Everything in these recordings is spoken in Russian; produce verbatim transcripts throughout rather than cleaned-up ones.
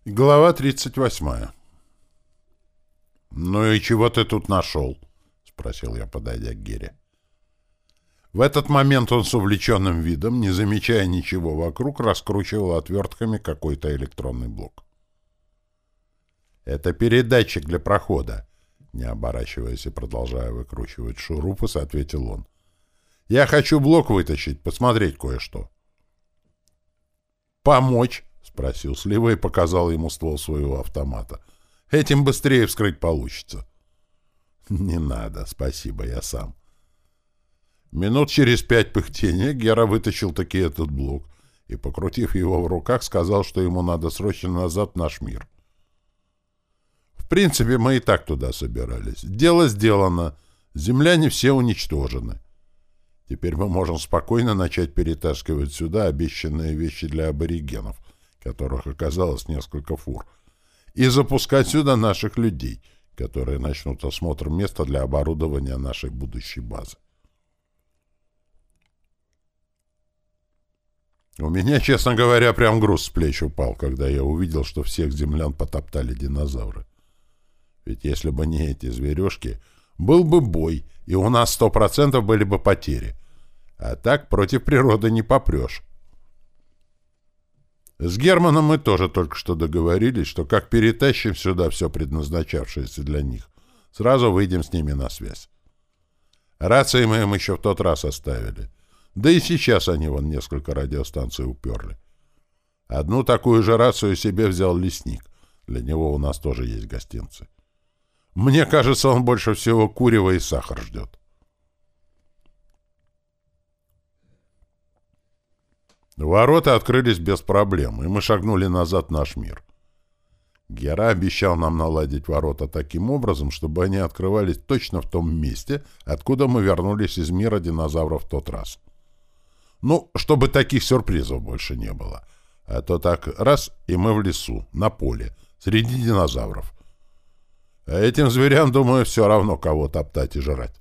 Глава тридцать восьмая. «Ну и чего ты тут нашел?» — спросил я, подойдя к Гере. В этот момент он с увлеченным видом, не замечая ничего вокруг, раскручивал отвертками какой-то электронный блок. «Это передатчик для прохода», — не оборачиваясь и продолжая выкручивать шурупы, ответил он. «Я хочу блок вытащить, посмотреть кое-что». «Помочь?» — спросил Слива и показал ему ствол своего автомата. «Этим быстрее вскрыть получится». «Не надо, спасибо, я сам». Минут через пять пыхтения Гера вытащил таки этот блок и, покрутив его в руках, сказал, что ему надо срочно назад в наш мир. В принципе, мы и так туда собирались. Дело сделано. Земляне все уничтожены. Теперь мы можем спокойно начать перетаскивать сюда обещанные вещи для аборигенов, которых оказалось несколько фур, и запускать сюда наших людей, которые начнут осмотр места для оборудования нашей будущей базы. У меня, честно говоря, прям груз с плеч упал, когда я увидел, что всех землян потоптали динозавры. Ведь если бы не эти зверюшки, был бы бой, и у нас сто процентов были бы потери. А так против природы не попрешь. С Германом мы тоже только что договорились, что как перетащим сюда все предназначавшееся для них, сразу выйдем с ними на связь. Рации мы им еще в тот раз оставили. Да и сейчас они вон несколько радиостанций уперли. Одну такую же рацию себе взял лесник. Для него у нас тоже есть гостинцы. Мне кажется, он больше всего курева и сахар ждет. Ворота открылись без проблем, и мы шагнули назад в наш мир. Гера обещал нам наладить ворота таким образом, чтобы они открывались точно в том месте, откуда мы вернулись из мира динозавров в тот раз. Ну, чтобы таких сюрпризов больше не было. А то так раз, и мы в лесу, на поле, среди динозавров. А этим зверям, думаю, все равно кого топтать и жрать.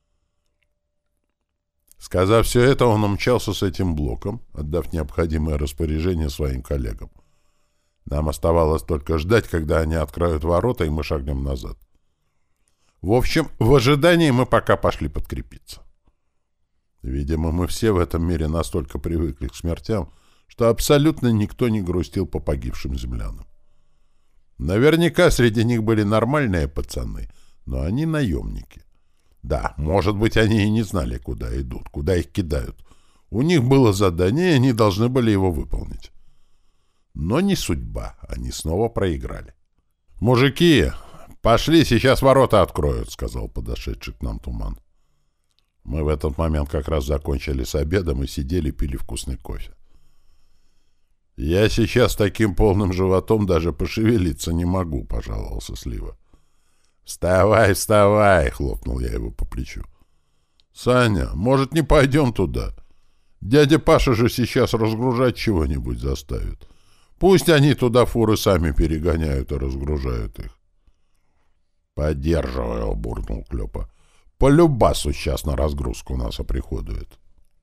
Сказав все это, он умчался с этим блоком, отдав необходимое распоряжение своим коллегам. Нам оставалось только ждать, когда они откроют ворота, и мы шагнем назад. В общем, в ожидании мы пока пошли подкрепиться. Видимо, мы все в этом мире настолько привыкли к смертям, что абсолютно никто не грустил по погибшим землянам. Наверняка среди них были нормальные пацаны, но они наемники. Да, может быть, они и не знали, куда идут, куда их кидают. У них было задание, и они должны были его выполнить. Но не судьба, они снова проиграли. «Мужики, пошли, сейчас ворота откроют», — сказал подошедший к нам Туман. Мы в этот момент как раз закончили с обедом и сидели, пили вкусный кофе. «Я сейчас таким полным животом даже пошевелиться не могу», — пожаловался Слива. «Вставай, вставай!» — хлопнул я его по плечу. «Саня, может, не пойдем туда? Дядя Паша же сейчас разгружать чего-нибудь заставит. Пусть они туда фуры сами перегоняют и разгружают их». «Поддерживаю», — буркнул Клёпа. «По любасу сейчас на разгрузку нас оприходует».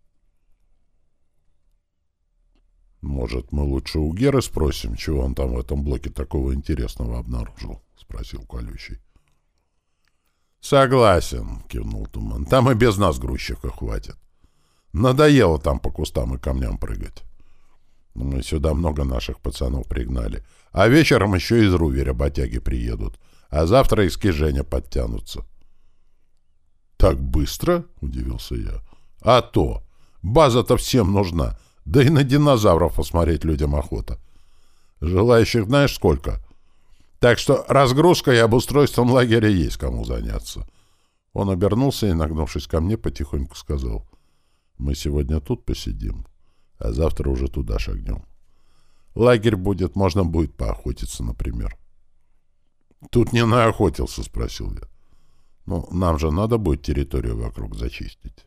«Может, мы лучше у Геры спросим, чего он там в этом блоке такого интересного обнаружил?» — спросил Колючий. «Согласен», — кивнул Туман. «Там и без нас грузчиков хватит. Надоело там по кустам и камням прыгать. Мы сюда много наших пацанов пригнали. А вечером еще из Руви работяги приедут. А завтра из Киженя подтянутся». «Так быстро?» — удивился я. «А то! База-то всем нужна. Да и на динозавров посмотреть людям охота. Желающих знаешь сколько? Так что разгрузкой и обустройством лагеря есть кому заняться». Он обернулся и, нагнувшись ко мне, потихоньку сказал: «Мы сегодня тут посидим, а завтра уже туда шагнем. Лагерь будет, можно будет поохотиться, например». «Тут не наохотился?» — спросил я. «Ну, нам же надо будет территорию вокруг зачистить».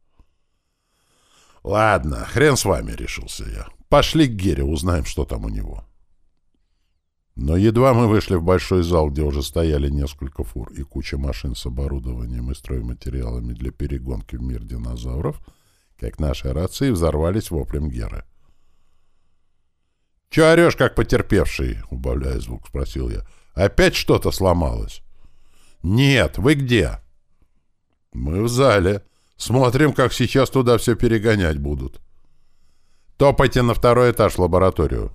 «Ладно, хрен с вами», — решился я. «Пошли к Гере, узнаем, что там у него». Но едва мы вышли в большой зал, где уже стояли несколько фур и куча машин с оборудованием и стройматериалами для перегонки в мир динозавров, как наши рации взорвались воплем Геры. — Чё орёшь, как потерпевший? — убавляя звук, спросил я. — Опять что-то сломалось? — Нет, вы где? — Мы в зале. Смотрим, как сейчас туда все перегонять будут. — Топайте на второй этаж в лабораторию.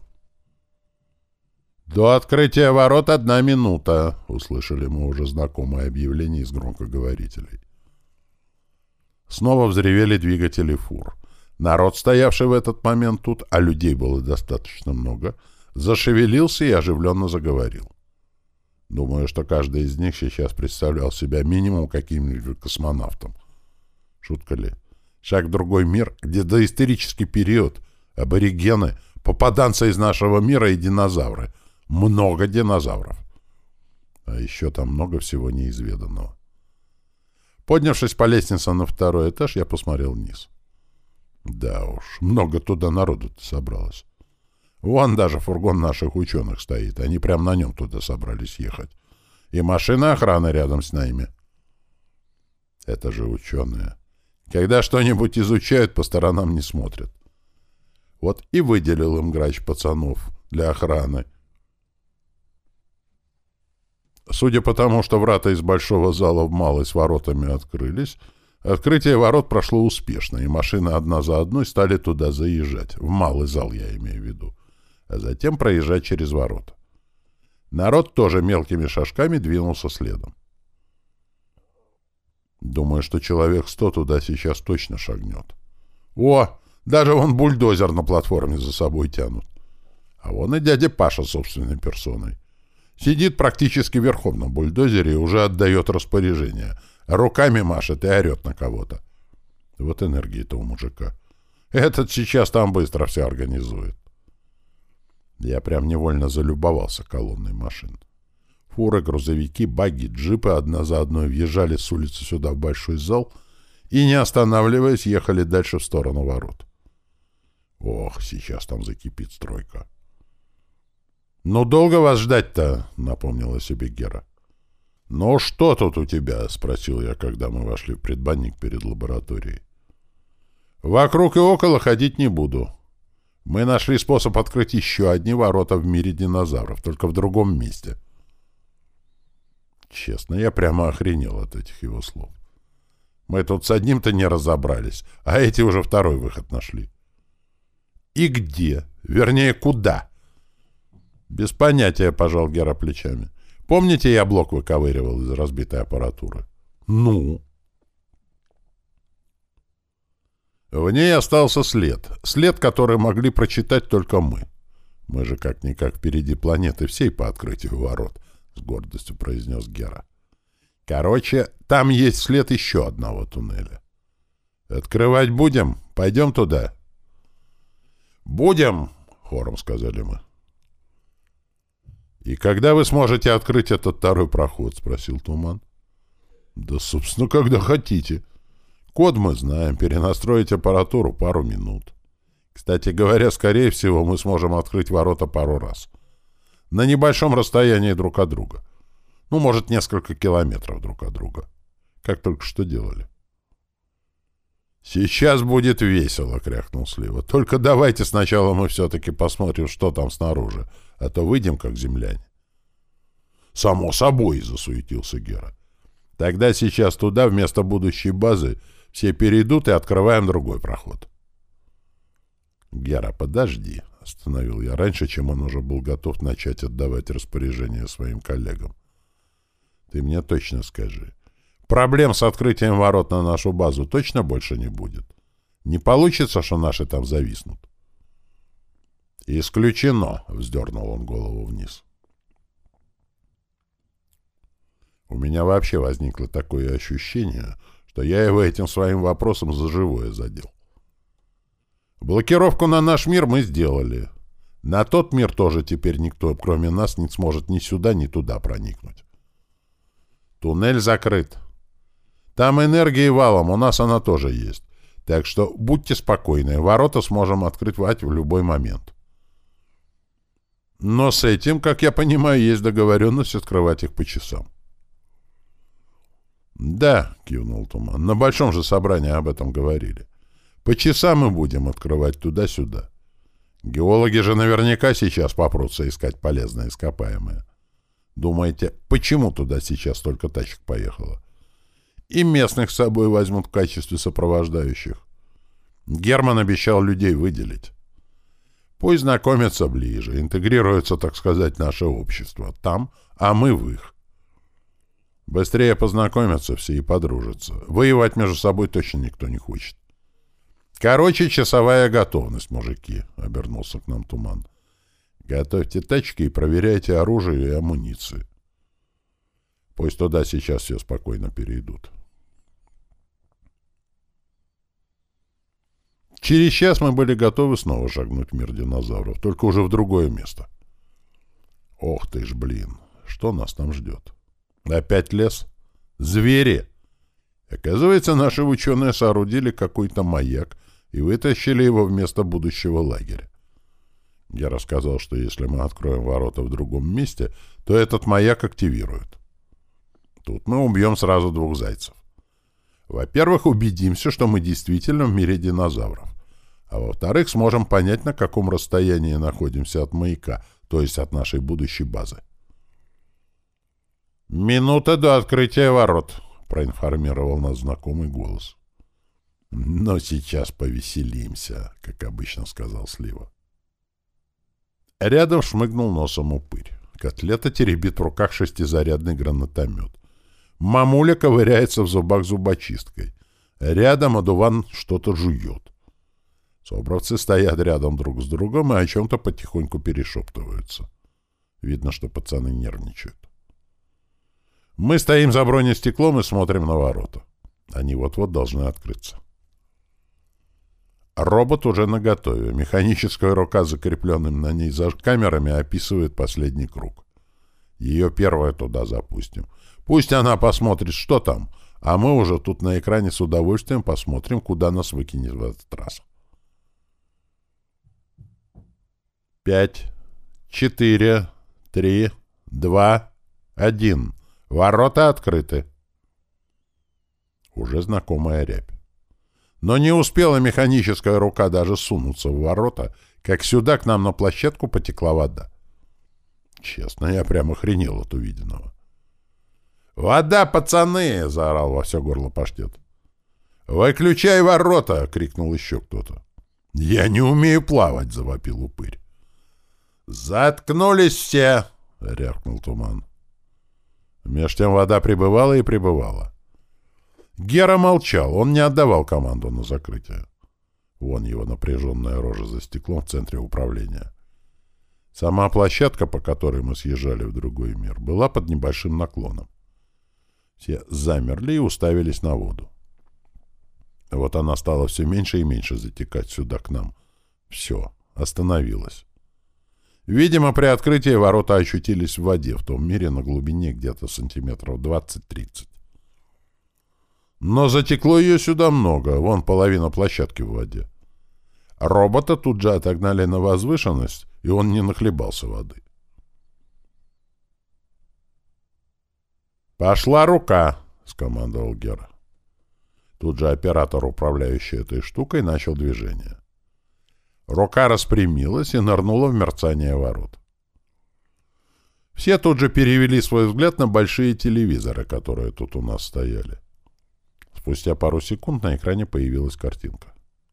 — До открытия ворот одна минута, — услышали мы уже знакомое объявление из громкоговорителей. Снова взревели двигатели фур. Народ, стоявший в этот момент тут, а людей было достаточно много, зашевелился и оживленно заговорил. Думаю, что каждый из них сейчас представлял себя минимум каким-нибудь космонавтом. Шутка ли? Шаг в другой мир, где доисторический период, аборигены, попаданцы из нашего мира и динозавры. Много динозавров. А еще там много всего неизведанного. Поднявшись по лестнице на второй этаж, я посмотрел вниз. Да уж, много туда народу-то собралось. Вон даже фургон наших ученых стоит. Они прямо на нем туда собрались ехать. И машина охраны рядом с нами. Это же ученые. Когда что-нибудь изучают, по сторонам не смотрят. Вот и выделил им грач пацанов для охраны. Судя по тому, что врата из большого зала в малый с воротами открылись, открытие ворот прошло успешно, и машины одна за одной стали туда заезжать, в малый зал я имею в виду, а затем проезжать через ворота. Народ тоже мелкими шажками двинулся следом. Думаю, что человек сто туда сейчас точно шагнет. О, даже вон бульдозер на платформе за собой тянут. А вон и дядя Паша собственной персоной. Сидит практически верхом на бульдозере и уже отдает распоряжение. Руками машет и орет на кого-то. Вот энергия-то у мужика. Этот сейчас там быстро все организует. Я прям невольно залюбовался колонной машин. Фуры, грузовики, багги, джипы одна за одной въезжали с улицы сюда в большой зал и, не останавливаясь, ехали дальше в сторону ворот. Ох, сейчас там закипит стройка. «Ну, долго вас ждать-то?» — напомнила себе Гера. «Ну, что тут у тебя?» — спросил я, когда мы вошли в предбанник перед лабораторией. «Вокруг и около ходить не буду. Мы нашли способ открыть еще одни ворота в мире динозавров, только в другом месте». Честно, я прямо охренел от этих его слов. Мы тут с одним-то не разобрались, а эти уже второй выход нашли. «И где? Вернее, куда?» «Без понятия», — пожал Гера плечами. «Помните, я блок выковыривал из разбитой аппаратуры?» «Ну?» В ней остался след. След, который могли прочитать только мы. Мы же как-никак впереди планеты всей по открытию ворот, — с гордостью произнес Гера. «Короче, там есть след еще одного туннеля. Открывать будем? Пойдем туда?» «Будем!» — хором сказали мы. «И когда вы сможете открыть этот второй проход?» — спросил Туман. «Да, собственно, когда хотите. Код мы знаем, перенастроить аппаратуру пару минут. Кстати говоря, скорее всего, мы сможем открыть ворота пару раз. На небольшом расстоянии друг от друга. Ну, может, несколько километров друг от друга. Как только что делали». «Сейчас будет весело», — крякнул Слива. «Только давайте сначала мы все-таки посмотрим, что там снаружи, а то выйдем, как земляне». «Само собой», — засуетился Гера. «Тогда сейчас туда, вместо будущей базы, все перейдут и открываем другой проход». «Гера, подожди», — остановил я раньше, чем он уже был готов начать отдавать распоряжения своим коллегам. «Ты мне точно скажи, проблем с открытием ворот на нашу базу точно больше не будет? Не получится, что наши там зависнут?» «Исключено», — вздернул он голову вниз. У меня вообще возникло такое ощущение, что я его этим своим вопросом за живое задел. Блокировку на наш мир мы сделали. На тот мир тоже теперь никто, кроме нас, не сможет ни сюда, ни туда проникнуть. Туннель закрыт. Там энергии валом, у нас она тоже есть. Так что будьте спокойны, ворота сможем открыть в любой момент. Но с этим, как я понимаю, есть договоренность открывать их по часам. «Да», — кивнул Туман, — «на большом же собрании об этом говорили. По часам мы будем открывать туда-сюда. Геологи же наверняка сейчас попрутся искать полезные ископаемые. Думаете, почему туда сейчас столько тачек поехало? И местных с собой возьмут в качестве сопровождающих. Герман обещал людей выделить. Пусть знакомятся ближе, интегрируются, так сказать, в наше общество. Там, а мы в их. Быстрее познакомятся все и подружатся. Воевать между собой точно никто не хочет. Короче, часовая готовность, мужики, — обернулся к нам Туман. Готовьте тачки и проверяйте оружие и амуницию. Пусть туда сейчас все спокойно перейдут. Через час мы были готовы снова шагнуть в мир динозавров, только уже в другое место. Ох ты ж, блин, что нас там ждет? Опять лес? Звери! Оказывается, наши ученые соорудили какой-то маяк и вытащили его вместо будущего лагеря. Я рассказал, что если мы откроем ворота в другом месте, то этот маяк активируют. Тут мы убьем сразу двух зайцев. Во-первых, убедимся, что мы действительно в мире динозавров. А во-вторых, сможем понять, на каком расстоянии находимся от маяка, то есть от нашей будущей базы. «Минута до открытия ворот», — проинформировал нас знакомый голос. «Но сейчас повеселимся», — как обычно сказал Слива. Рядом шмыгнул носом упырь. Котлета теребит в руках шестизарядный гранатомет. Мамуля ковыряется в зубах зубочисткой. Рядом одуван что-то жует. Собравцы стоят рядом друг с другом и о чем-то потихоньку перешептываются. Видно, что пацаны нервничают. Мы стоим за бронестеклом и смотрим на ворота. Они вот-вот должны открыться. Робот уже наготове. Механическая рука с закрепленным на ней за камерами описывает последний круг. Ее первое туда запустим. Пусть она посмотрит, что там, а мы уже тут на экране с удовольствием посмотрим, куда нас выкинет в этот раз. Пять, четыре, три, два, один. Ворота открыты. Уже знакомая рябь. Но не успела механическая рука даже сунуться в ворота, как сюда к нам на площадку потекла вода. Честно, я прямо охренел от увиденного. «Вода, пацаны!» — заорал во все горло паштет. «Выключай ворота!» — крикнул еще кто-то. «Я не умею плавать!» — завопил упырь. «Заткнулись все!» — рявкнул Туман. Меж тем вода прибывала и прибывала. Гера молчал, он не отдавал команду на закрытие. Вон его напряженная рожа за стеклом в центре управления. Сама площадка, по которой мы съезжали в другой мир, была под небольшим наклоном. Все замерли и уставились на воду. Вот она стала все меньше и меньше затекать сюда, к нам. Все, остановилась. Видимо, при открытии ворота очутились в воде, в том мире на глубине где-то сантиметров двадцать-тридцать. Но затекло ее сюда много, вон половина площадки в воде. Робота тут же отогнали на возвышенность, и он не нахлебался воды. «Пошла рука!» — скомандовал Гера. Тут же оператор, управляющий этой штукой, начал движение. Рука распрямилась и нырнула в мерцание ворот. Все тут же перевели свой взгляд на большие телевизоры, которые тут у нас стояли. Спустя пару секунд на экране появилась картинка.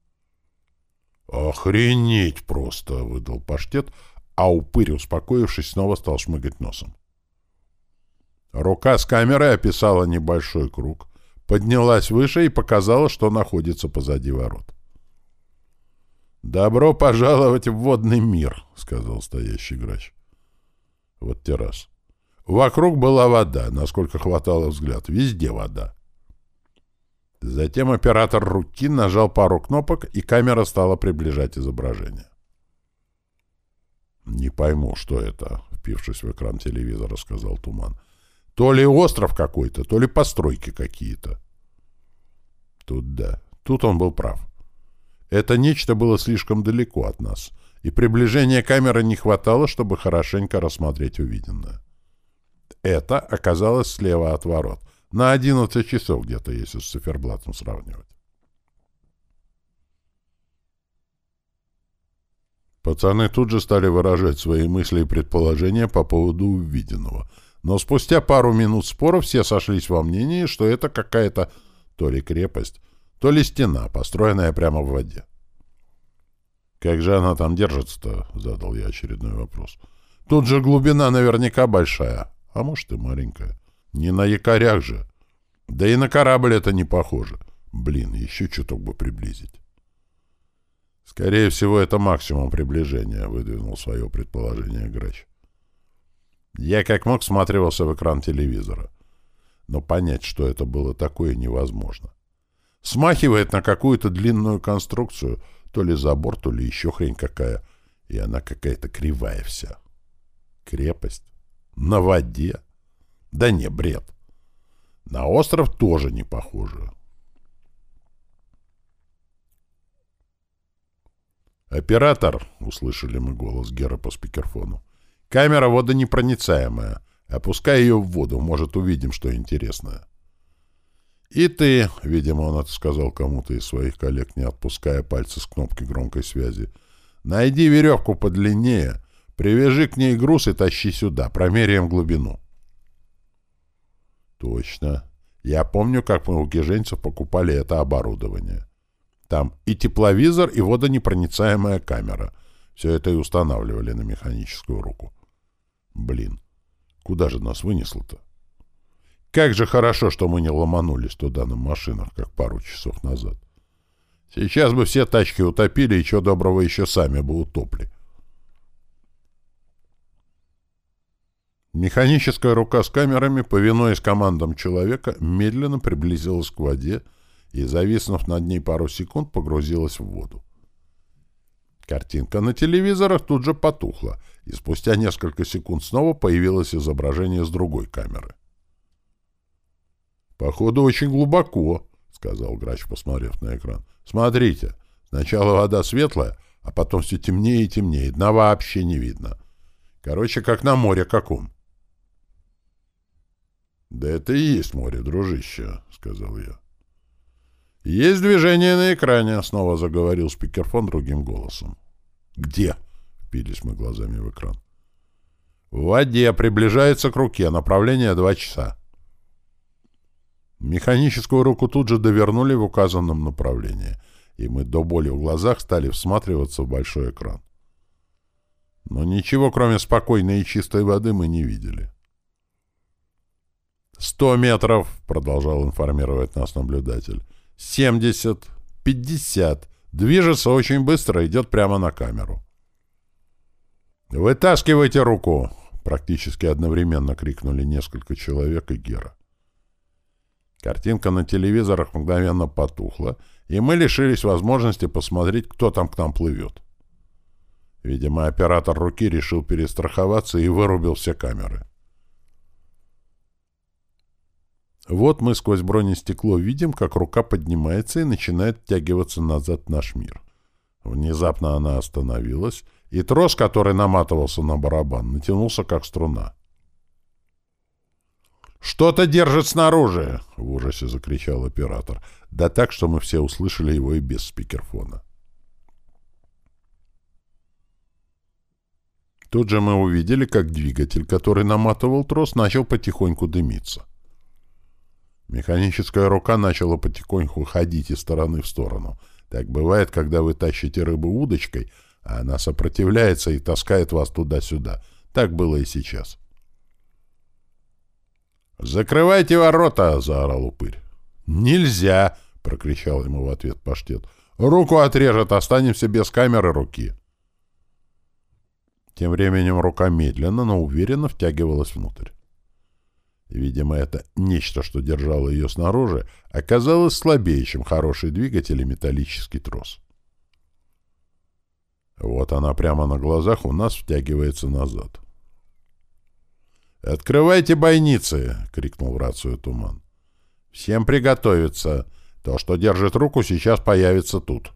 «Охренеть просто!» — выдал паштет, а упырь, успокоившись, снова стал шмыгать носом. Рука с камерой описала небольшой круг, поднялась выше и показала, что находится позади ворот. «Добро пожаловать в водный мир», — сказал стоящий грач. Вот те раз. Вокруг была вода, насколько хватало взгляд. Везде вода. Затем оператор руки нажал пару кнопок, и камера стала приближать изображение. «Не пойму, что это», — впившись в экран телевизора, сказал Туман. «То ли остров какой-то, то ли постройки какие-то». Тут да, тут он был прав. Это нечто было слишком далеко от нас, и приближения камеры не хватало, чтобы хорошенько рассмотреть увиденное. Это оказалось слева от ворот, на одиннадцать часов где-то, если с циферблатом сравнивать. Пацаны тут же стали выражать свои мысли и предположения по поводу увиденного. Но спустя пару минут спора все сошлись во мнении, что это какая-то то ли крепость, то ли стена, построенная прямо в воде. «Как же она там держится-то?» — задал я очередной вопрос. «Тут же глубина наверняка большая, а может и маленькая. Не на якорях же. Да и на корабль это не похоже. Блин, еще чуток бы приблизить». «Скорее всего, это максимум приближения», — выдвинул свое предположение Грач. Я как мог всматривался в экран телевизора. Но понять, что это было такое, невозможно. Смахивает на какую-то длинную конструкцию, то ли забор, то ли еще хрень какая, и она какая-то кривая вся. Крепость? На воде? Да не, бред. На остров тоже не похоже. «Оператор!» — услышали мы голос Гера по спикерфону. «Камера водонепроницаемая. Опускай ее в воду, может, увидим, что интересное». «И ты!» — видимо, он это сказал кому-то из своих коллег, не отпуская пальцы с кнопки громкой связи. «Найди веревку подлиннее, привяжи к ней груз и тащи сюда. Промеряем глубину». «Точно. Я помню, как мы у гиженцев покупали это оборудование. Там и тепловизор, и водонепроницаемая камера. Все это и устанавливали на механическую руку. Блин, куда же нас вынесло-то? Как же хорошо, что мы не ломанулись туда на машинах, как пару часов назад. Сейчас бы все тачки утопили, и чего доброго еще сами бы утопли». Механическая рука с камерами, повинуясь командам человека, медленно приблизилась к воде и, зависнув над ней пару секунд, погрузилась в воду. Картинка на телевизорах тут же потухла, и спустя несколько секунд снова появилось изображение с другой камеры. «Походу, очень глубоко», — сказал Грач, посмотрев на экран. «Смотрите, сначала вода светлая, а потом все темнее и темнее, дна вообще не видно. Короче, как на море каком». «Да это и есть море, дружище», — сказал я. «Есть движение на экране», — снова заговорил спикерфон другим голосом. «Где?» — впились мы глазами в экран. «В воде, приближается к руке, направление два часа». Механическую руку тут же довернули в указанном направлении, и мы до боли в глазах стали всматриваться в большой экран. Но ничего, кроме спокойной и чистой воды, мы не видели. «Сто метров», — продолжал информировать нас наблюдатель. «Семьдесят, пятьдесят. Движется очень быстро, идет прямо на камеру». «Вытаскивайте руку!» — практически одновременно крикнули несколько человек и Гера. Картинка на телевизорах мгновенно потухла, и мы лишились возможности посмотреть, кто там к нам плывет. Видимо, оператор руки решил перестраховаться и вырубил все камеры. Вот мы сквозь бронестекло видим, как рука поднимается и начинает втягиваться назад в наш мир. Внезапно она остановилась, и трос, который наматывался на барабан, натянулся как струна. «Что-то держит снаружи!» — в ужасе закричал оператор. Да так, что мы все услышали его и без спикерфона. Тут же мы увидели, как двигатель, который наматывал трос, начал потихоньку дымиться. Механическая рука начала потихоньку ходить из стороны в сторону. Так бывает, когда вы тащите рыбу удочкой, а она сопротивляется и таскает вас туда-сюда. Так было и сейчас. «Закрывайте ворота!» — заорал упырь. «Нельзя!» — прокричал ему в ответ паштет. «Руку отрежет, останемся без камеры руки!» Тем временем рука медленно, но уверенно втягивалась внутрь. Видимо, это нечто, что держало ее снаружи, оказалось слабее, чем хороший двигатель и металлический трос. Вот она прямо на глазах у нас втягивается назад. «Открывайте бойницы!» — крикнул в рацию Туман. «Всем приготовиться! То, что держит руку, сейчас появится тут!»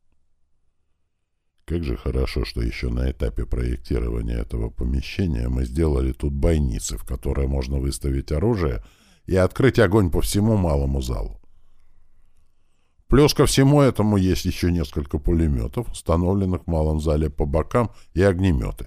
Как же хорошо, что еще на этапе проектирования этого помещения мы сделали тут бойницы, в которые можно выставить оружие и открыть огонь по всему малому залу. Плюс ко всему этому есть еще несколько пулеметов, установленных в малом зале по бокам, и огнеметы.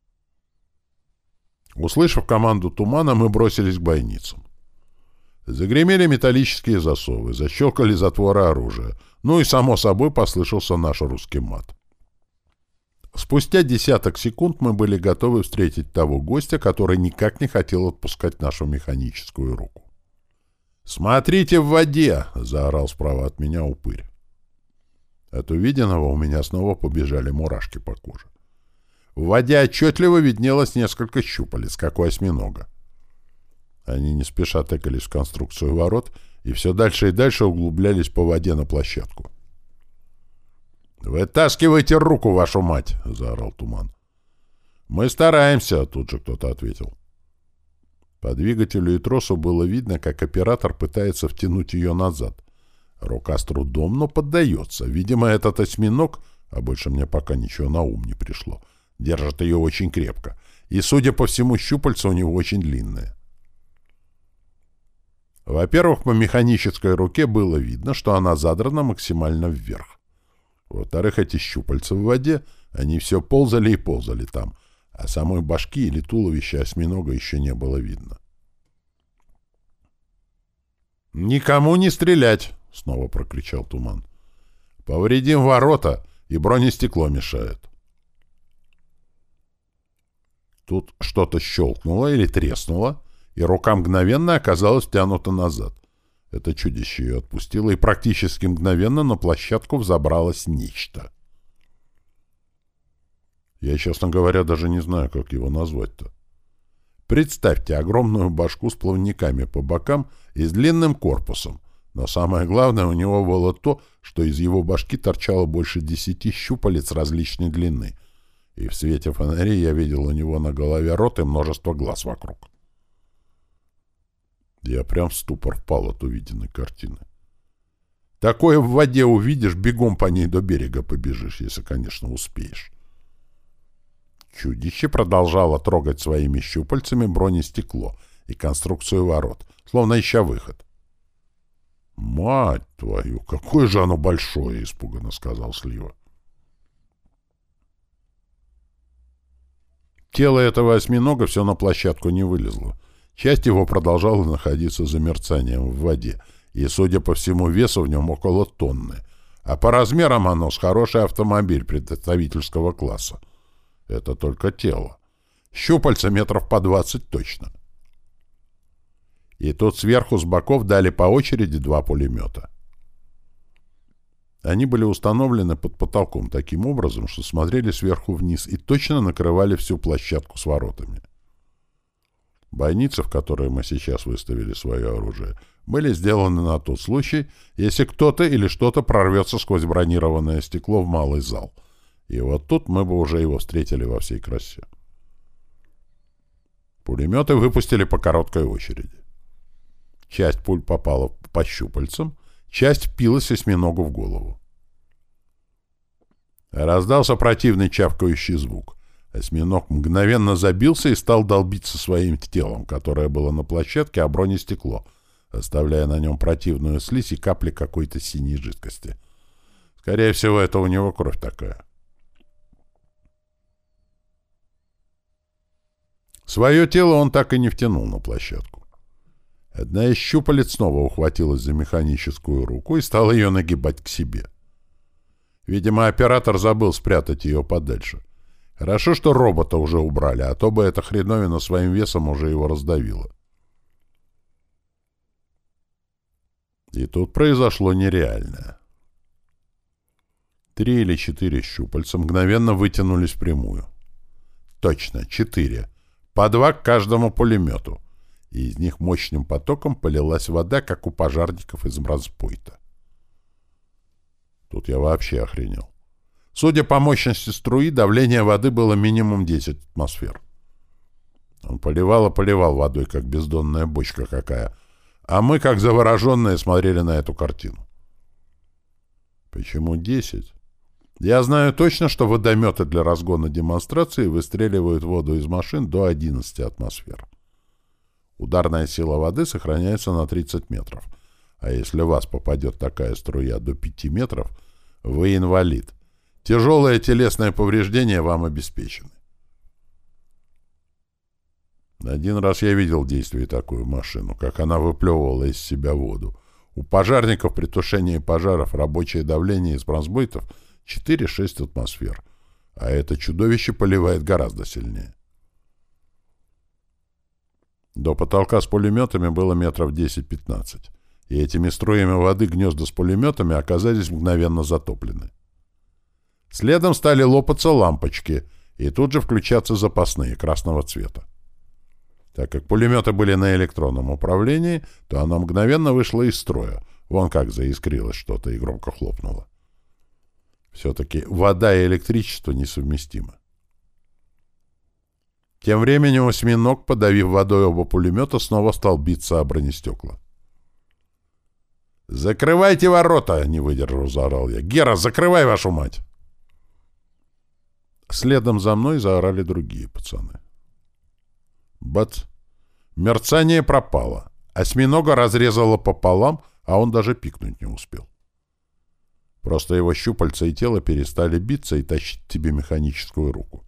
Услышав команду тумана, мы бросились к бойницам. Загремели металлические засовы, защелкали затворы оружия, ну и, само собой, послышался наш русский мат. Спустя десяток секунд мы были готовы встретить того гостя, который никак не хотел отпускать нашу механическую руку. «Смотрите в воде!» — заорал справа от меня упырь. От увиденного у меня снова побежали мурашки по коже. В воде отчетливо виднелось несколько щупалец, как у осьминога. Они не спеша тыкались в конструкцию ворот и все дальше и дальше углублялись по воде на площадку. «Вытаскивайте руку, вашу мать!» — заорал Туман. «Мы стараемся!» — тут же кто-то ответил. По двигателю и тросу было видно, как оператор пытается втянуть ее назад. Рука с трудом, но поддается. Видимо, этот осьминог, а больше мне пока ничего на ум не пришло, держит ее очень крепко. И, судя по всему, щупальца у него очень длинные. Во-первых, по механической руке было видно, что она задрана максимально вверх. Во-вторых, эти щупальца в воде, они все ползали и ползали там, а самой башки или туловища осьминога еще не было видно. «Никому не стрелять!» — снова прокричал Туман. «Повредим ворота, и бронестекло мешает». Тут что-то щелкнуло или треснуло, и рука мгновенно оказалась втянута назад. Это чудище ее отпустило, и практически мгновенно на площадку взобралось нечто. Я, честно говоря, даже не знаю, как его назвать-то. Представьте огромную башку с плавниками по бокам и с длинным корпусом, но самое главное у него было то, что из его башки торчало больше десяти щупалец различной длины, и в свете фонарей я видел у него на голове рот и множество глаз вокруг. Я прям в ступор впал от увиденной картины. Такое в воде увидишь, бегом по ней до берега побежишь, если, конечно, успеешь. Чудище продолжало трогать своими щупальцами бронестекло и конструкцию ворот, словно ища выход. «Мать твою, какое же оно большое!» — испуганно сказал Слива. Тело этого осьминога все на площадку не вылезло. Часть его продолжала находиться за мерцанием в воде, и, судя по всему, весу в нем около тонны, а по размерам оно с хороший автомобиль представительского класса. Это только тело. Щупальца метров по двадцать точно. И тут сверху с боков дали по очереди два пулемета. Они были установлены под потолком таким образом, что смотрели сверху вниз и точно накрывали всю площадку с воротами. Бойницы, в которые мы сейчас выставили свое оружие, были сделаны на тот случай, если кто-то или что-то прорвется сквозь бронированное стекло в малый зал. И вот тут мы бы уже его встретили во всей красе. Пулеметы выпустили по короткой очереди. Часть пуль попала по щупальцам, часть впилась осьминогу в голову. Раздался противный чавкающий звук. Осьминог мгновенно забился и стал долбиться своим телом, которое было на площадке, о бронестекло, оставляя на нем противную слизь и капли какой-то синей жидкости. Скорее всего, это у него кровь такая. Свое тело он так и не втянул на площадку. Одна из щупалец снова ухватилась за механическую руку и стала ее нагибать к себе. Видимо, оператор забыл спрятать ее подальше. Хорошо, что робота уже убрали, а то бы эта хреновина своим весом уже его раздавила. И тут произошло нереальное. Три или четыре щупальца мгновенно вытянулись впрямую. Точно, четыре. По два к каждому пулемету. И из них мощным потоком полилась вода, как у пожарников из бронспойта. Тут я вообще охренел. Судя по мощности струи, давление воды было минимум десять атмосфер. Он поливал и поливал водой, как бездонная бочка какая, а мы, как завороженные, смотрели на эту картину. Почему десять? Я знаю точно, что водометы для разгона демонстрации выстреливают воду из машин до одиннадцати атмосфер. Ударная сила воды сохраняется на тридцать метров, А если в вас попадет такая струя до пяти метров, вы инвалид. Тяжелые телесные повреждения вам обеспечены. Один раз я видел в действии такую машину, как она выплевывала из себя воду. У пожарников при тушении пожаров рабочее давление из бронзбойтов четыре-шесть атмосфер, а это чудовище поливает гораздо сильнее. До потолка с пулеметами было метров десять-пятнадцать, и этими струями воды гнезда с пулеметами оказались мгновенно затоплены. Следом стали лопаться лампочки, и тут же включаться запасные красного цвета. Так как пулеметы были на электронном управлении, то оно мгновенно вышло из строя. Вон как заискрилось что-то и громко хлопнуло. Все-таки вода и электричество несовместимы. Тем временем осьминог, подавив водой оба пулемета, снова стал биться о бронестекла. «Закрывайте ворота!» — не выдержав, заорал я. «Гера, закрывай, вашу мать!» Следом за мной заорали другие пацаны. Бац! Мерцание пропало. Осьминога разрезало пополам, а он даже пикнуть не успел. Просто его щупальца и тело перестали биться и тащить тебе механическую руку.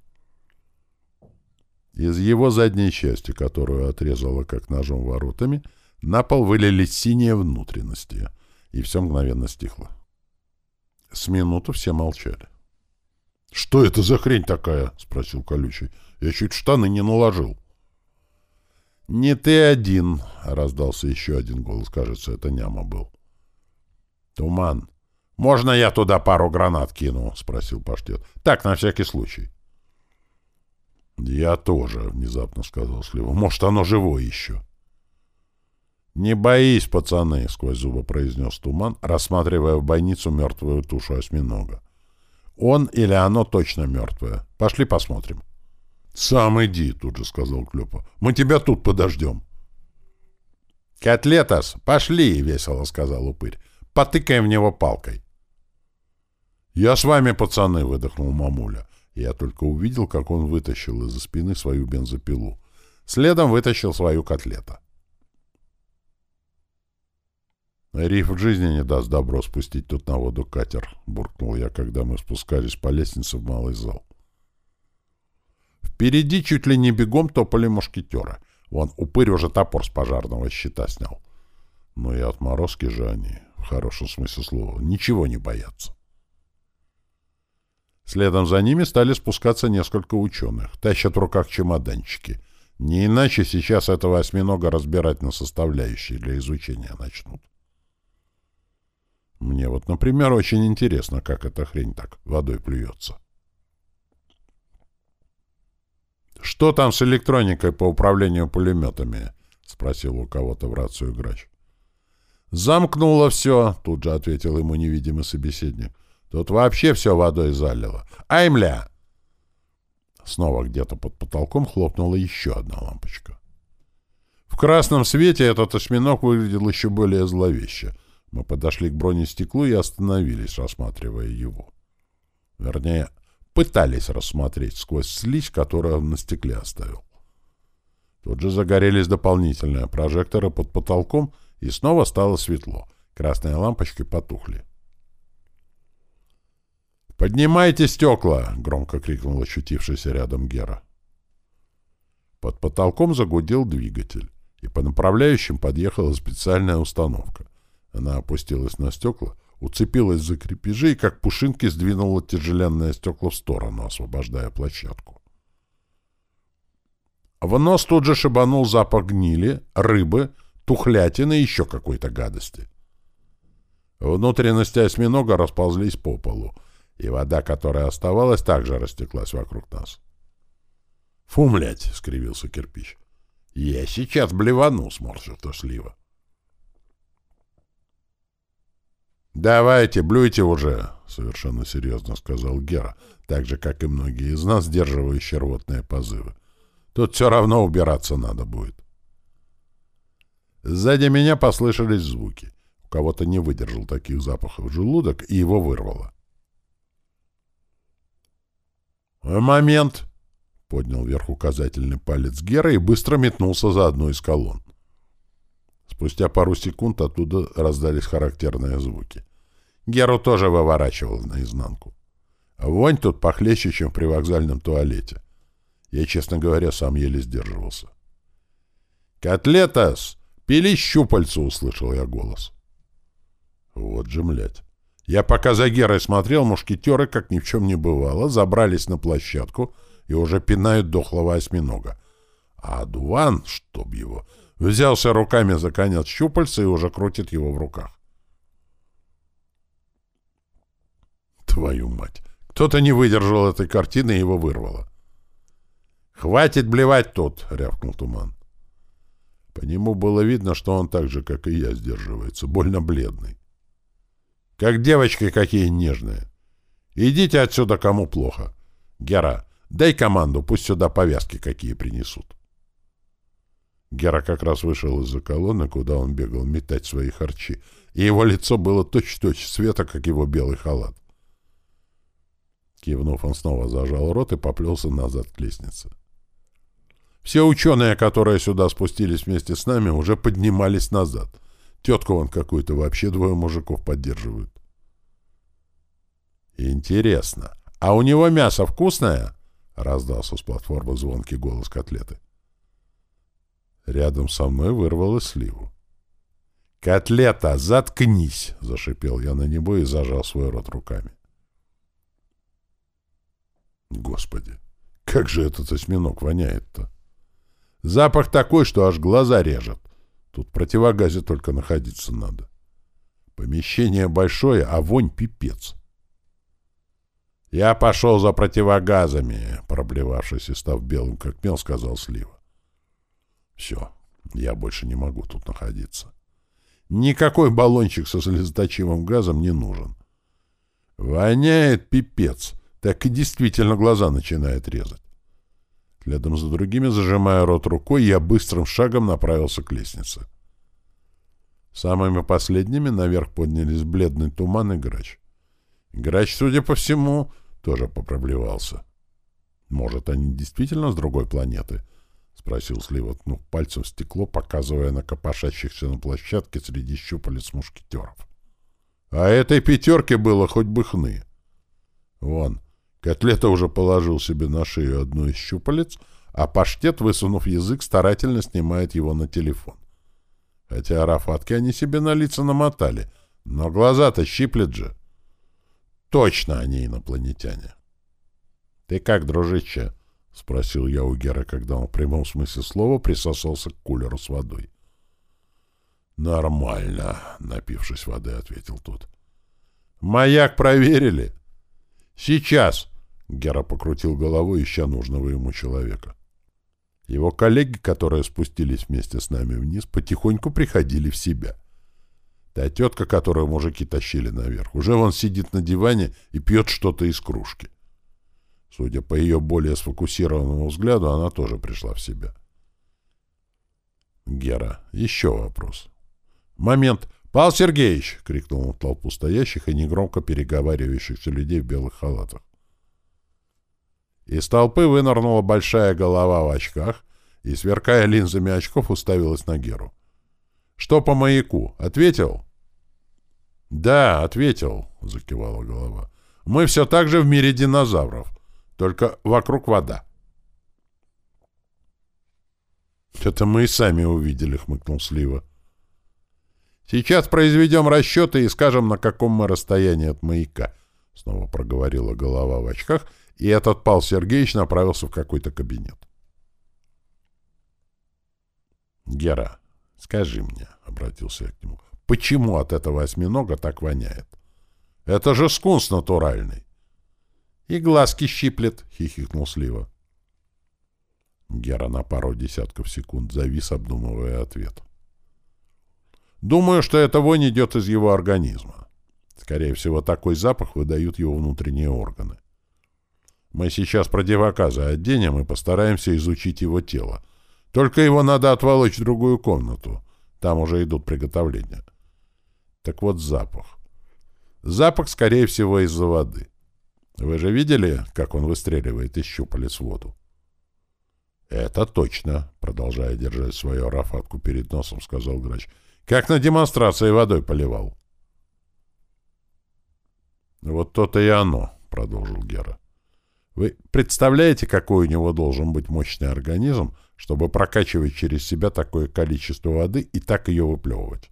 Из его задней части, которую отрезало как ножом воротами, на пол вылились синие внутренности, и все мгновенно стихло. С минуту все молчали. — Что это за хрень такая? — спросил Колючий. — Я чуть штаны не наложил. — Не ты один, — раздался еще один голос. Кажется, это Няма был. — Туман. — Можно я туда пару гранат кину? — спросил Паштет. — Так, на всякий случай. — Я тоже, — внезапно сказал Слива. — Может, оно живое еще. — Не боись, пацаны, — сквозь зубы произнес Туман, рассматривая в бойницу мертвую тушу осьминога. — Он или оно точно мертвое. Пошли посмотрим. — Сам иди, — тут же сказал Клёпа. — Мы тебя тут подождем. — Котлетос, пошли, — весело сказал Упырь. — Потыкаем в него палкой. — Я с вами, пацаны, — выдохнул Мамуля. Я только увидел, как он вытащил из-за спины свою бензопилу. Следом вытащил свою котлета. — Риф в жизни не даст добро спустить тут на воду катер, — буркнул я, когда мы спускались по лестнице в малый зал. Впереди чуть ли не бегом топали мушкетеры. Вон, Упырь уже топор с пожарного щита снял. Ну и отморозки же они, в хорошем смысле слова, ничего не боятся. Следом за ними стали спускаться несколько ученых. Тащат в руках чемоданчики. Не иначе сейчас этого осьминога разбирать на составляющие для изучения начнут. Мне вот, например, очень интересно, как эта хрень так водой плюется. «Что там с электроникой по управлению пулеметами?» — спросил у кого-то в рацию Грач. «Замкнуло все», — тут же ответил ему невидимый собеседник. «Тут вообще все водой залило. Ай, мля!» Снова где-то под потолком хлопнула еще одна лампочка. В красном свете этот осьминог выглядел еще более зловеще. Мы подошли к бронестеклу и остановились, рассматривая его. Вернее, пытались рассмотреть сквозь слизь, которую он на стекле оставил. Тут же загорелись дополнительные прожекторы под потолком, и снова стало светло. Красные лампочки потухли. «Поднимайте стекла!» — громко крикнул очутившийся рядом Гера. Под потолком загудел двигатель, и по направляющим подъехала специальная установка. Она опустилась на стекла, уцепилась за крепежи и, как пушинки, сдвинула тяжеленное стекло в сторону, освобождая площадку. В нос тут же шибанул запах гнили, рыбы, тухлятины и еще какой-то гадости. Внутренности осьминога расползлись по полу, и вода, которая оставалась, также растеклась вокруг нас. — Фу, млядь! — скривился кирпич. — Я сейчас блевану, — сморщил-то Слива. — Давайте, блюйте уже, — совершенно серьезно сказал Гера, так же, как и многие из нас, сдерживающие рвотные позывы. — Тут все равно убираться надо будет. Сзади меня послышались звуки. У кого-то не выдержал таких запахов желудок, и его вырвало. «Момент!» — поднял вверх указательный палец Гера и быстро метнулся за одну из колонн. Спустя пару секунд оттуда раздались характерные звуки. Геру тоже выворачивал наизнанку. Вонь тут похлеще, чем в привокзальном туалете. Я, честно говоря, сам еле сдерживался. «Котлетас! Пили щупальца!» — услышал я голос. Вот же, млядь. Я пока за Герой смотрел, мушкетеры, как ни в чем не бывало, забрались на площадку и уже пинают дохлого осьминога. А Дуван, чтоб его, взялся руками за конец щупальца и уже крутит его в руках. Твою мать! Кто-то не выдержал этой картины и его вырвало. «Хватит блевать тут!» — рявкнул Туман. По нему было видно, что он так же, как и я, сдерживается, больно бледный. «Как девочки какие нежные! Идите отсюда, кому плохо! Гера, дай команду, пусть сюда повязки какие принесут!» Гера как раз вышел из-за колонны, куда он бегал метать свои харчи, и его лицо было точь-в-точь цвета, как его белый халат. Кивнув, он снова зажал рот и поплелся назад к лестнице. Все ученые, которые сюда спустились вместе с нами, уже поднимались назад. Тетку вон какую-то вообще двое мужиков поддерживают. «Интересно, а у него мясо вкусное?» — раздался с платформы звонкий голос Котлеты. Рядом со мной вырвалось Сливу. «Котлета, заткнись!» — зашипел я на него и зажал свой рот руками. Господи, как же этот осьминог воняет-то! Запах такой, что аж глаза режет. Тут в противогазе только находиться надо. Помещение большое, а вонь пипец. «Я пошел за противогазами», — проблевавшись и став белым как мел, сказал Слива. «Все, я больше не могу тут находиться. Никакой баллончик со слезоточивым газом не нужен. Воняет пипец». Так и действительно глаза начинает резать. Следом за другими, зажимая рот рукой, я быстрым шагом направился к лестнице. Самыми последними наверх поднялись бледный Туман и Грач. Грач, судя по всему, тоже попроблевался. «Может, они действительно с другой планеты?» — спросил Слива, ткнув пальцем в стекло, показывая на копошащихся на площадке среди щупалец мушкетеров. «А этой пятерке было хоть бы хны. Вон». Котлета уже положил себе на шею одну из щупалец, а паштет, высунув язык, старательно снимает его на телефон. Хотя арафатки они себе на лица намотали, но глаза-то щиплет же. Точно они инопланетяне. — Ты как, дружище? — спросил я у Геры, когда он в прямом смысле слова присосался к кулеру с водой. — Нормально, — напившись воды, ответил тот. — Маяк проверили? — Сейчас. Гера покрутил головой, ища нужного ему человека. Его коллеги, которые спустились вместе с нами вниз, потихоньку приходили в себя. Та тетка, которую мужики тащили наверх, уже вон сидит на диване и пьет что-то из кружки. Судя по ее более сфокусированному взгляду, она тоже пришла в себя. Гера, еще вопрос. «Момент! Павел Сергеевич!» — крикнул он в толпу стоящих и негромко переговаривающихся людей в белых халатах. Из толпы вынырнула большая голова в очках и, сверкая линзами очков, уставилась на Геру. «Что по маяку? Ответил?» «Да, ответил», — закивала голова. «Мы все так же в мире динозавров, только вокруг вода». «Это мы и сами увидели», — хмыкнул Слива. «Сейчас произведем расчеты и скажем, на каком мы расстоянии от маяка», — снова проговорила голова в очках, и этот Павел Сергеевич направился в какой-то кабинет. «Гера, скажи мне», — обратился я к нему, — «почему от этого осьминога так воняет? Это же скунс натуральный». «И глазки щиплет», — хихикнул Слива. Гера на пару десятков секунд завис, обдумывая ответ. «Думаю, что эта вонь идет из его организма. Скорее всего, такой запах выдают его внутренние органы. Мы сейчас противоказы оденем и постараемся изучить его тело. Только его надо отволочь в другую комнату. Там уже идут приготовления. Так вот запах. Запах, скорее всего, из-за воды. Вы же видели, как он выстреливает из щупалец в воду? Это точно, продолжая держать свою арафатку перед носом, сказал грач. Как на демонстрации водой поливал. Вот то-то и оно, продолжил Гера. Вы представляете, какой у него должен быть мощный организм, чтобы прокачивать через себя такое количество воды и так ее выплевывать?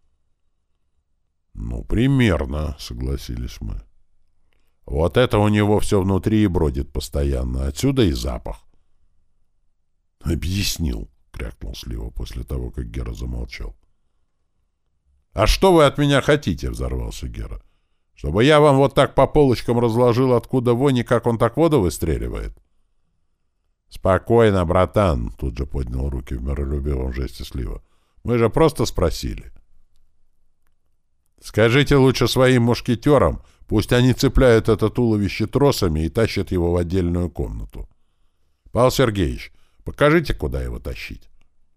Ну, примерно, согласились мы. Вот это у него все внутри и бродит постоянно. Отсюда и запах. Объяснил, крякнул Слива после того, как Гера замолчал. А что вы от меня хотите? Взорвался Гера. Чтобы я вам вот так по полочкам разложил, откуда вони, как он так воду выстреливает? Спокойно, братан, тут же поднял руки в миролюбивом жесте Слива. Мы же просто спросили. Скажите лучше своим мушкетерам, пусть они цепляют это туловище тросами и тащат его в отдельную комнату. Павел Сергеевич, покажите, куда его тащить.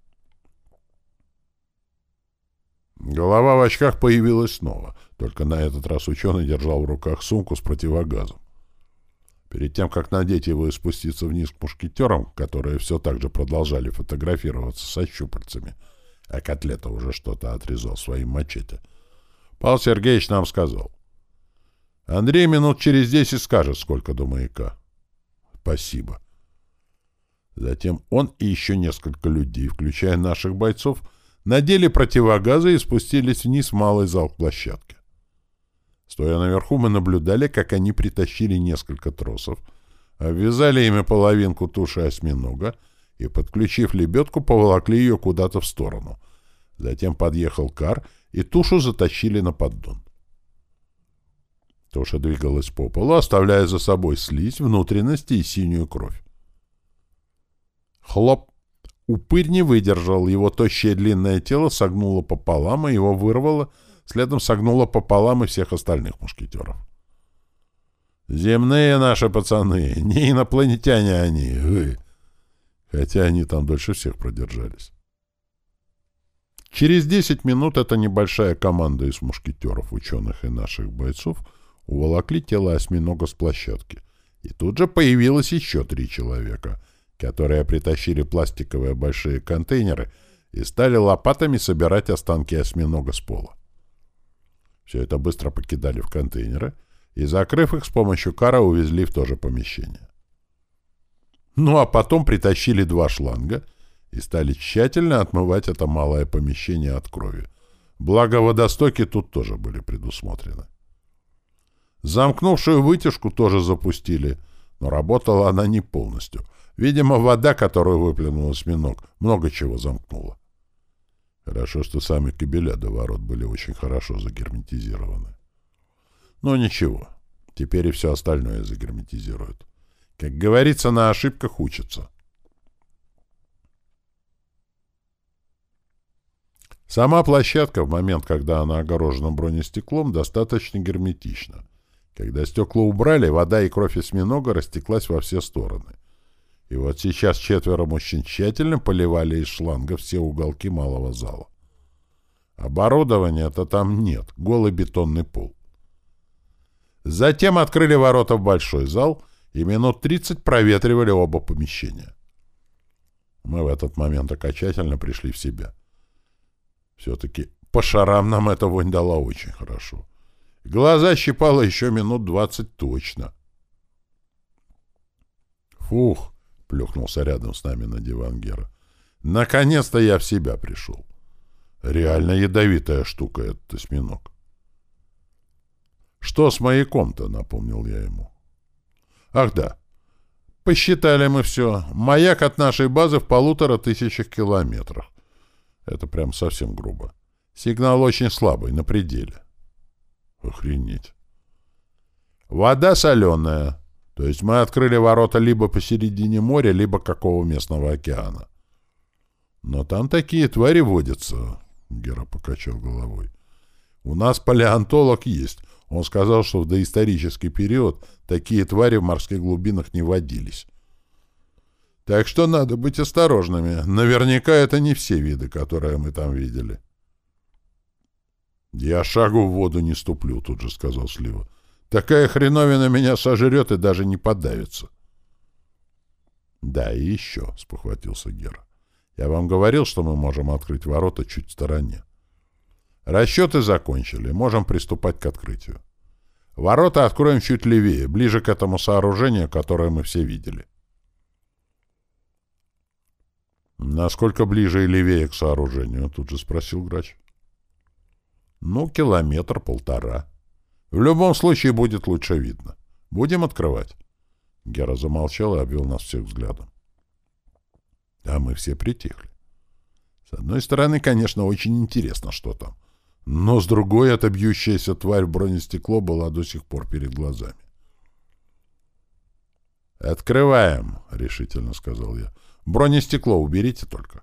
Голова в очках появилась снова, только на этот раз ученый держал в руках сумку с противогазом. Перед тем, как надеть его и спуститься вниз к мушкетерам, которые все так же продолжали фотографироваться со щупальцами, а Котлета уже что-то отрезал своим мачете, Павел Сергеевич нам сказал. Андрей минут через десять скажет, сколько до маяка. Спасибо. Затем он и еще несколько людей, включая наших бойцов, надели противогазы и спустились вниз в малый зал к площадке. Стоя наверху, мы наблюдали, как они притащили несколько тросов, обвязали ими половинку туши осьминога и, подключив лебедку, поволокли ее куда-то в сторону. Затем подъехал кар, и тушу затащили на поддон. Туша двигалась по полу, оставляя за собой слизь, внутренности и синюю кровь. Хлоп! Упырь не выдержал, его тощее длинное тело согнуло пополам, и его вырвало, следом согнуло пополам и всех остальных мушкетеров. Земные наши пацаны, не инопланетяне они, вы. Хотя они там дольше всех продержались. Через десять минут эта небольшая команда из мушкетеров, ученых и наших бойцов уволокли тело осьминога с площадки. И тут же появилось еще три человека, которые притащили пластиковые большие контейнеры и стали лопатами собирать останки осьминога с пола. Все это быстро покидали в контейнеры и, закрыв их, с помощью кара увезли в то же помещение. Ну а потом притащили два шланга и стали тщательно отмывать это малое помещение от крови. Благо водостоки тут тоже были предусмотрены. Замкнувшую вытяжку тоже запустили, но работала она не полностью. Видимо, вода, которую выплюнул осьминог, много чего замкнула. Хорошо, что сами кабеля до ворот были очень хорошо загерметизированы. Но ничего, теперь и все остальное загерметизируют. Как говорится, на ошибках учатся. Сама площадка в момент, когда она огорожена бронестеклом, достаточно герметична. Когда стекла убрали, вода и кровь осьминога растеклась во все стороны. И вот сейчас четверо мужчин тщательно поливали из шланга все уголки малого зала. Оборудования-то там нет, голый бетонный пол. Затем открыли ворота в большой зал и минут тридцать проветривали оба помещения. Мы в этот момент окончательно пришли в себя. Все-таки по шарам нам эта вонь дала очень хорошо. Глаза щипало еще минут двадцать точно. Фух! Плюхнулся рядом с нами на диван Гера. Наконец-то я в себя пришел. Реально ядовитая штука этот осьминог. Что с маяком-то, напомнил я ему. Ах да, посчитали мы все. Маяк от нашей базы в полутора тысячах километрах. Это прям совсем грубо. Сигнал очень слабый, на пределе. Охренеть. Вода соленая. То есть мы открыли ворота либо посередине моря, либо какого местного океана. Но там такие твари водятся, Гера покачал головой. У нас палеонтолог есть. Он сказал, что в доисторический период такие твари в морских глубинах не водились. Так что надо быть осторожными. Наверняка это не все виды, которые мы там видели. Я шагу в воду не ступлю, тут же сказал Слива. Такая хреновина меня сожрет и даже не подавится. — Да, и еще, — спохватился Гера. — Я вам говорил, что мы можем открыть ворота чуть в стороне. Расчеты закончили, можем приступать к открытию. Ворота откроем чуть левее, ближе к этому сооружению, которое мы все видели. — Насколько ближе и левее к сооружению? — тут же спросил Грач. — Ну, километр-полтора. В любом случае будет лучше видно. Будем открывать. Гера замолчал и обвел нас всех взглядом. А мы все притихли. С одной стороны, конечно, очень интересно, что там. Но с другой, эта бьющаяся тварь в бронестекло была до сих пор перед глазами. «Открываем», — решительно сказал я. «Бронестекло уберите только».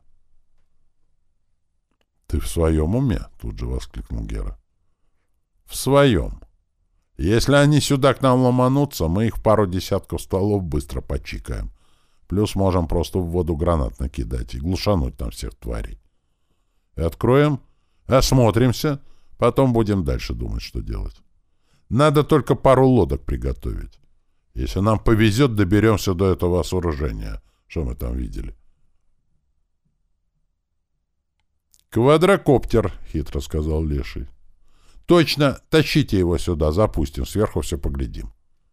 «Ты в своем уме?» — тут же воскликнул Гера. «В своем. Если они сюда к нам ломанутся, мы их в пару десятков стволов быстро почикаем. Плюс можем просто в воду гранат накидать и глушануть там всех тварей. И откроем, осмотримся, потом будем дальше думать, что делать. Надо только пару лодок приготовить. Если нам повезет, доберемся до этого сооружения. Что мы там видели?» «Квадрокоптер», — хитро сказал Леший. «Точно, тащите его сюда, запустим, сверху все поглядим».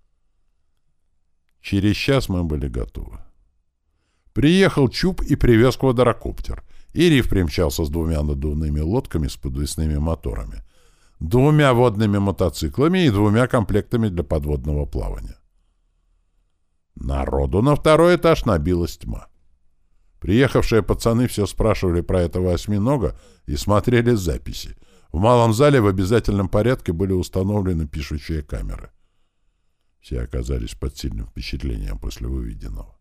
Через час мы были готовы. Приехал Чуб и привез квадрокоптер. И Риф примчался с двумя надувными лодками с подвесными моторами, двумя водными мотоциклами и двумя комплектами для подводного плавания. Народу на второй этаж набилась тьма. Приехавшие пацаны все спрашивали про этого осьминога и смотрели записи. В малом зале в обязательном порядке были установлены пишущие камеры. Все оказались под сильным впечатлением после увиденного.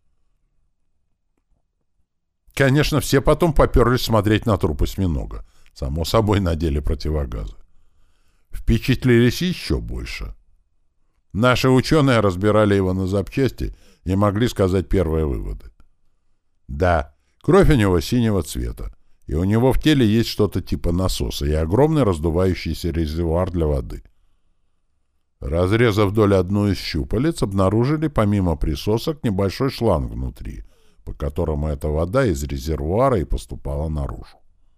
Конечно, все потом поперлись смотреть на труп осьминога. Само собой, надели противогазы. Впечатлились еще больше. Наши ученые разбирали его на запчасти и могли сказать первые выводы. Да, кровь у него синего цвета, и у него в теле есть что-то типа насоса и огромный раздувающийся резервуар для воды. Разрезав вдоль одну из щупалец, обнаружили помимо присосок небольшой шланг внутри, по которому эта вода из резервуара и поступала наружу.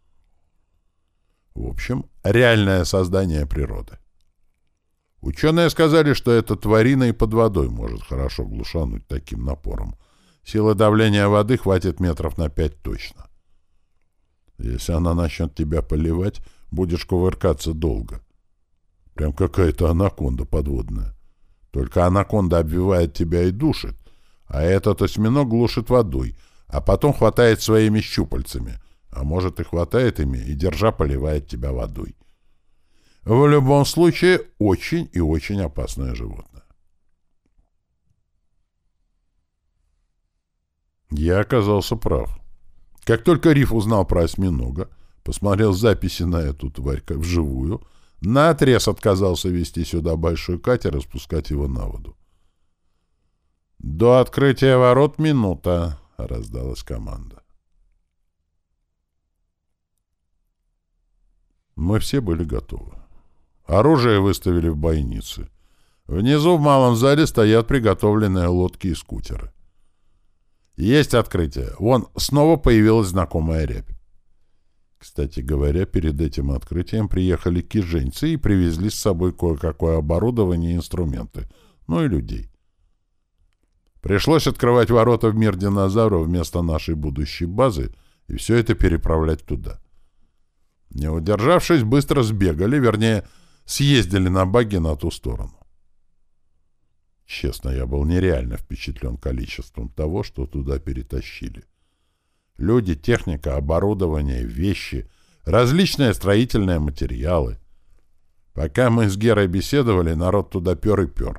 В общем, реальное создание природы. Ученые сказали, что эта тварина и под водой может хорошо глушануть таким напором. Силы давления воды хватит метров на пять точно. Если она начнет тебя поливать, будешь кувыркаться долго. Прям какая-то анаконда подводная. Только анаконда обвивает тебя и душит, а этот осьминог глушит водой, а потом хватает своими щупальцами, а может и хватает ими и, держа, поливает тебя водой. В любом случае, очень и очень опасное животное. Я оказался прав. Как только Риф узнал про осьминога, посмотрел записи на эту тварь вживую, наотрез отказался везти сюда большой катер и спускать его на воду. «До открытия ворот минута», — раздалась команда. Мы все были готовы. Оружие выставили в бойнице. Внизу в малом зале стоят приготовленные лодки и скутеры. Есть открытие. Вон, снова появилась знакомая рябь. Кстати говоря, перед этим открытием приехали киженцы и привезли с собой кое-какое оборудование и инструменты. Ну и людей. Пришлось открывать ворота в мир динозавров вместо нашей будущей базы и все это переправлять туда. Не удержавшись, быстро сбегали, вернее, съездили на багги на ту сторону. Честно, я был нереально впечатлен количеством того, что туда перетащили. Люди, техника, оборудование, вещи, различные строительные материалы. Пока мы с Герой беседовали, народ туда пер и пер.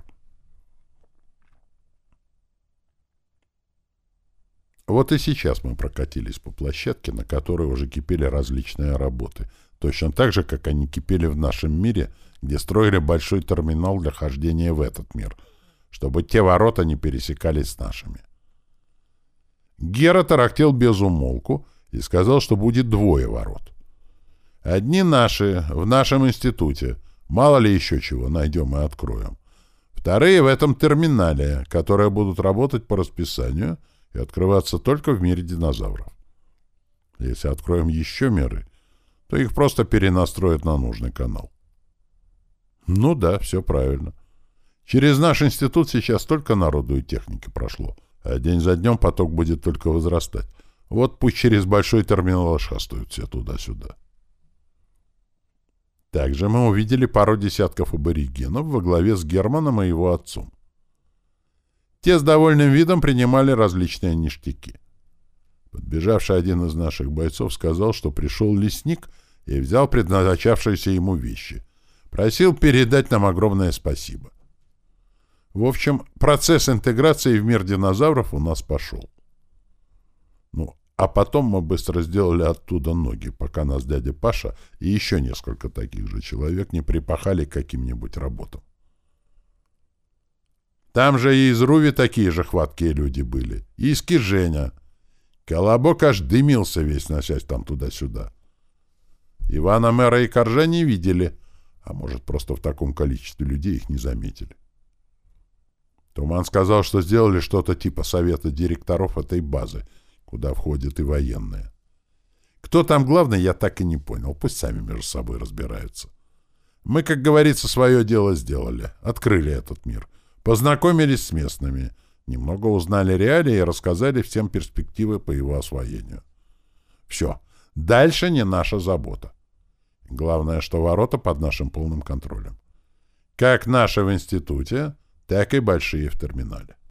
Вот и сейчас мы прокатились по площадке, на которой уже кипели различные работы, точно так же, как они кипели в нашем мире, где строили большой терминал для хождения в этот мир, чтобы те ворота не пересекались с нашими. Гера тарахтел без умолку и сказал, что будет двое ворот. Одни наши, в нашем институте, мало ли еще чего найдем и откроем. Вторые в этом терминале, которые будут работать по расписанию и открываться только в мире динозавров. Если откроем еще миры, то их просто перенастроят на нужный канал. Ну да, все правильно. Через наш институт сейчас столько народу и техники прошло, а день за днем поток будет только возрастать. Вот пусть через большой терминал шастают все туда-сюда. Также мы увидели пару десятков аборигенов во главе с Германом и его отцом. Те с довольным видом принимали различные ништяки. Подбежавший один из наших бойцов сказал, что пришел лесник и взял предназначавшиеся ему вещи. Просил передать нам огромное спасибо. В общем, процесс интеграции в мир динозавров у нас пошел. Ну, а потом мы быстро сделали оттуда ноги, пока нас дядя Паша и еще несколько таких же человек не припахали к каким-нибудь работам. Там же и из Руви такие же хваткие люди были. И из Киженя. Колобок аж дымился весь, носясь там туда-сюда. Ивана Мэра и Коржа не видели, а может, просто в таком количестве людей их не заметили. Туман сказал, что сделали что-то типа совета директоров этой базы, куда входят и военные. Кто там главный, я так и не понял. Пусть сами между собой разбираются. Мы, как говорится, свое дело сделали. Открыли этот мир. Познакомились с местными. Немного узнали реалии и рассказали всем перспективы по его освоению. Все. Дальше не наша забота. Главное, что ворота под нашим полным контролем. Как наши в институте, так и большие в терминале.